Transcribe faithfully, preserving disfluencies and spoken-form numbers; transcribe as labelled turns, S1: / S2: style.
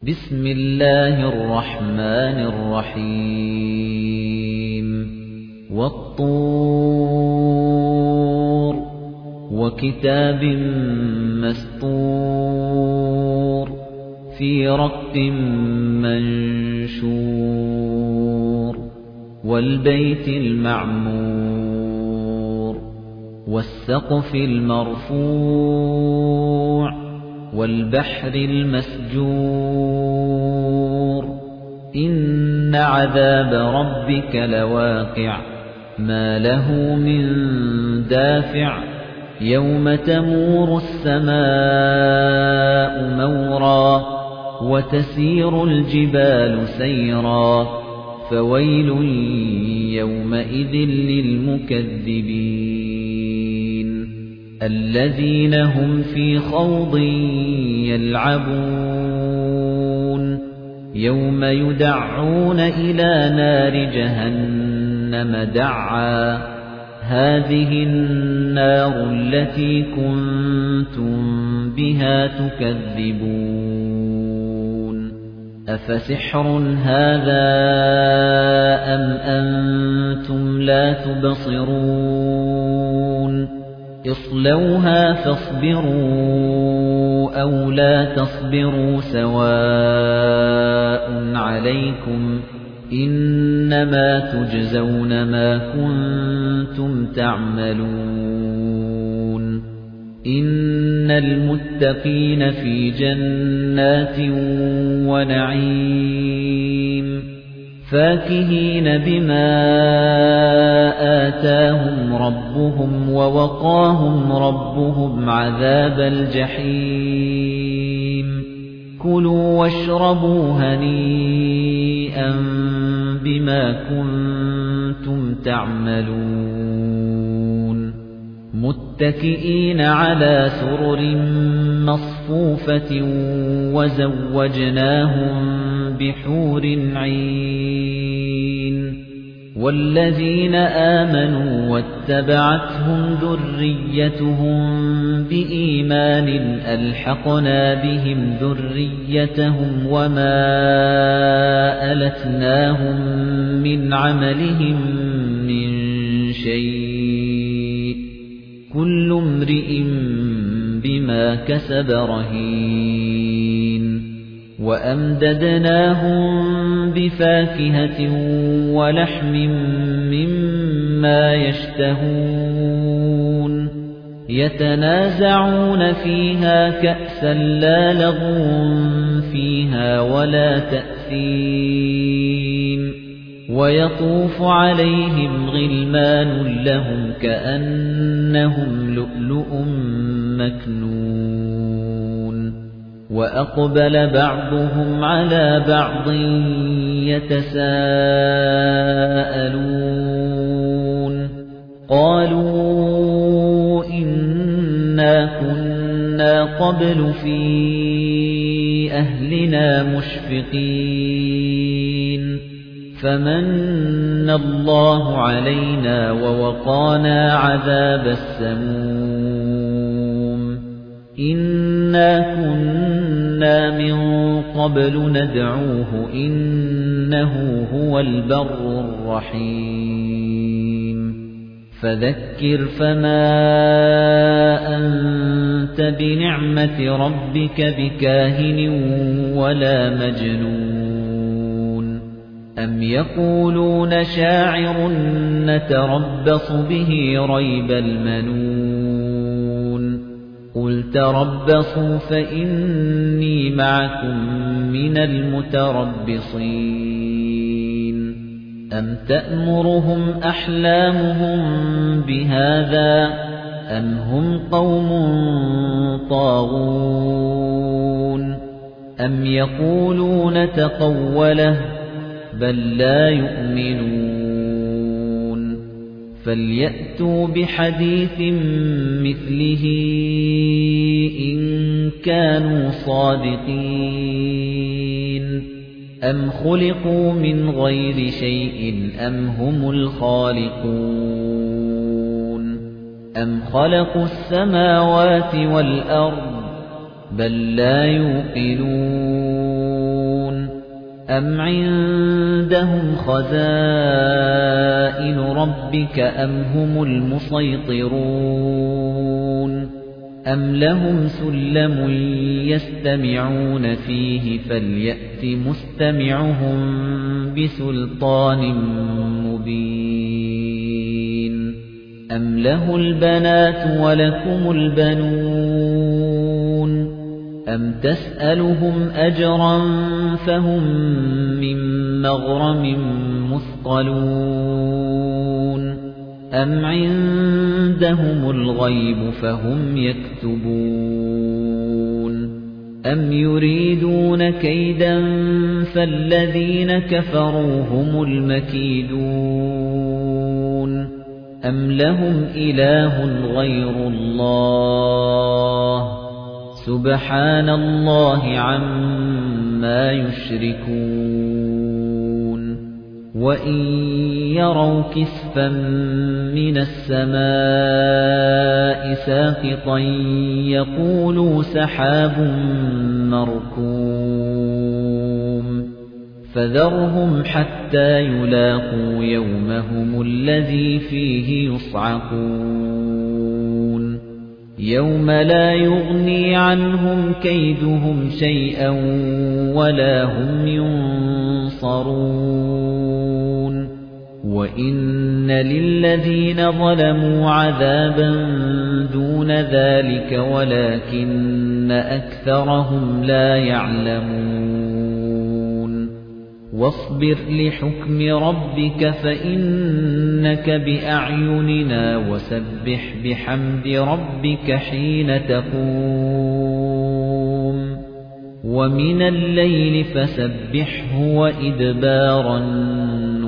S1: بسم الله الرحمن الرحيم والطور وكتاب مسطور في رق منشور والبيت المعمور والسقف المرفوع والبحر المسجور إن عذاب ربك لواقع ما له من دافع يوم تمور السماء مورا وتسير الجبال سيرا فويل يومئذ للمكذبين الذين هم في خوض يلعبون يوم يدعون إلى نار جهنم دعا هذه النار التي كنتم بها تكذبون أفسحر هذا أم أنتم لا تبصرون اصلوها فاصبروا أو لا تصبروا سواء عليكم إنما تجزون ما كنتم تعملون إن المتقين في جنات ونعيم فاكهين بما آتاهم ربهم ووقاهم ربهم عذاب الجحيم كلوا واشربوا هنيئا بما كنتم تعملون متكئين على سرر مصفوفة وزوجناهم بحور عين والذين آمنوا واتبعتهم ذريتهم بإيمان ألحقنا بهم ذريتهم وما ألتناهم من عملهم من شيء كل امرئ بما كسب رهين وأمددناهم بفاكهة ولحم مما يشتهون يتنازعون فيها كأسا لا لغو فيها ولا تأثيم ويطوف عليهم غلمان لهم كأنهم لؤلؤ مكنون وأقبل بعضهم على بعض يتساءلون قالوا إنا كنا قبل في أهلنا مشفقين فمن الله علينا ووقانا عذاب السموم إنا كنا من قبل ندعوه إنه هو البر الرحيم فذكر فما أنت بنعمة ربك بكاهن ولا مجنون أم يقولون شاعر نتربص به ريب المنون قل تربصوا فإني معكم من المتربصين أم تأمرهم أحلامهم بهذا أم هم قوم طاغون أم يقولون تقوله بل لا يؤمنون فليأتوا بحديث مثله إن كانوا صادقين أم خلقوا من غير شيء أم هم الخالقون أم خلقوا السماوات والأرض بل لا يوقنون أَمْ عِندَهُمْ خَزَائِنُ رَبِّكَ أَمْ هُمُ الْمُصَيْطِرُونَ أَمْ لَهُمْ سُلَّمٌ يَسْتَمِعُونَ فِيهِ فَلْيَأْتِ مُسْتَمِعُهُم بِسُلْطَانٍ مُّبِينٍ أَمْ لَهُ الْبَنَاتُ وَلَكُمُ الْبَنُونَ أَمْ تَسْأَلُهُمْ أَجْرًا فَهُمْ مِنْ مَغْرَمٍ مُثْقَلُونَ أَمْ عِندَهُمُ الْغَيْبُ فَهُمْ يَكْتُبُونَ أَمْ يُرِيدُونَ كَيْدًا فَالَّذِينَ كَفَرُوا هُمُ الْمَكِيدُونَ أَمْ لَهُمْ إِلَٰهٌ غَيْرُ اللَّهِ سُبْحَانَ اللَّهِ عَمَّا يُشْرِكُونَ وَإِن يَرَوْا كِسْفًا مِّنَ السَّمَاءِ سَاقِطًا يَقُولُوا سَحَابٌ مَّرْكُومٌ فَذَرْهُمْ حَتَّىٰ يُلَاقُوا يَوْمَهُمُ الَّذِي فِيهِ يُصْعَقُونَ يَوْمَ لَا يُغْنِي عَنْهُمْ كَيْدُهُمْ شَيْئًا وَلَا هُمْ يُنصَرُونَ وَإِنَّ لِلَّذِينَ ظَلَمُوا عَذَابًا دُونَ ذَلِكَ وَلَكِنَّ أَكْثَرَهُمْ لَا يَعْلَمُونَ وَاصْبِرْ لِحُكْمِ رَبِّكَ فَإِنَّكَ بِأَعْيُنِنَا وَسَبِّحْ بِحَمْدِ رَبِّكَ حِينَ تَقُومُ وَمِنَ اللَّيْلِ فَسَبِّحْهُ وَإِدْبَارَ النُّجُومِ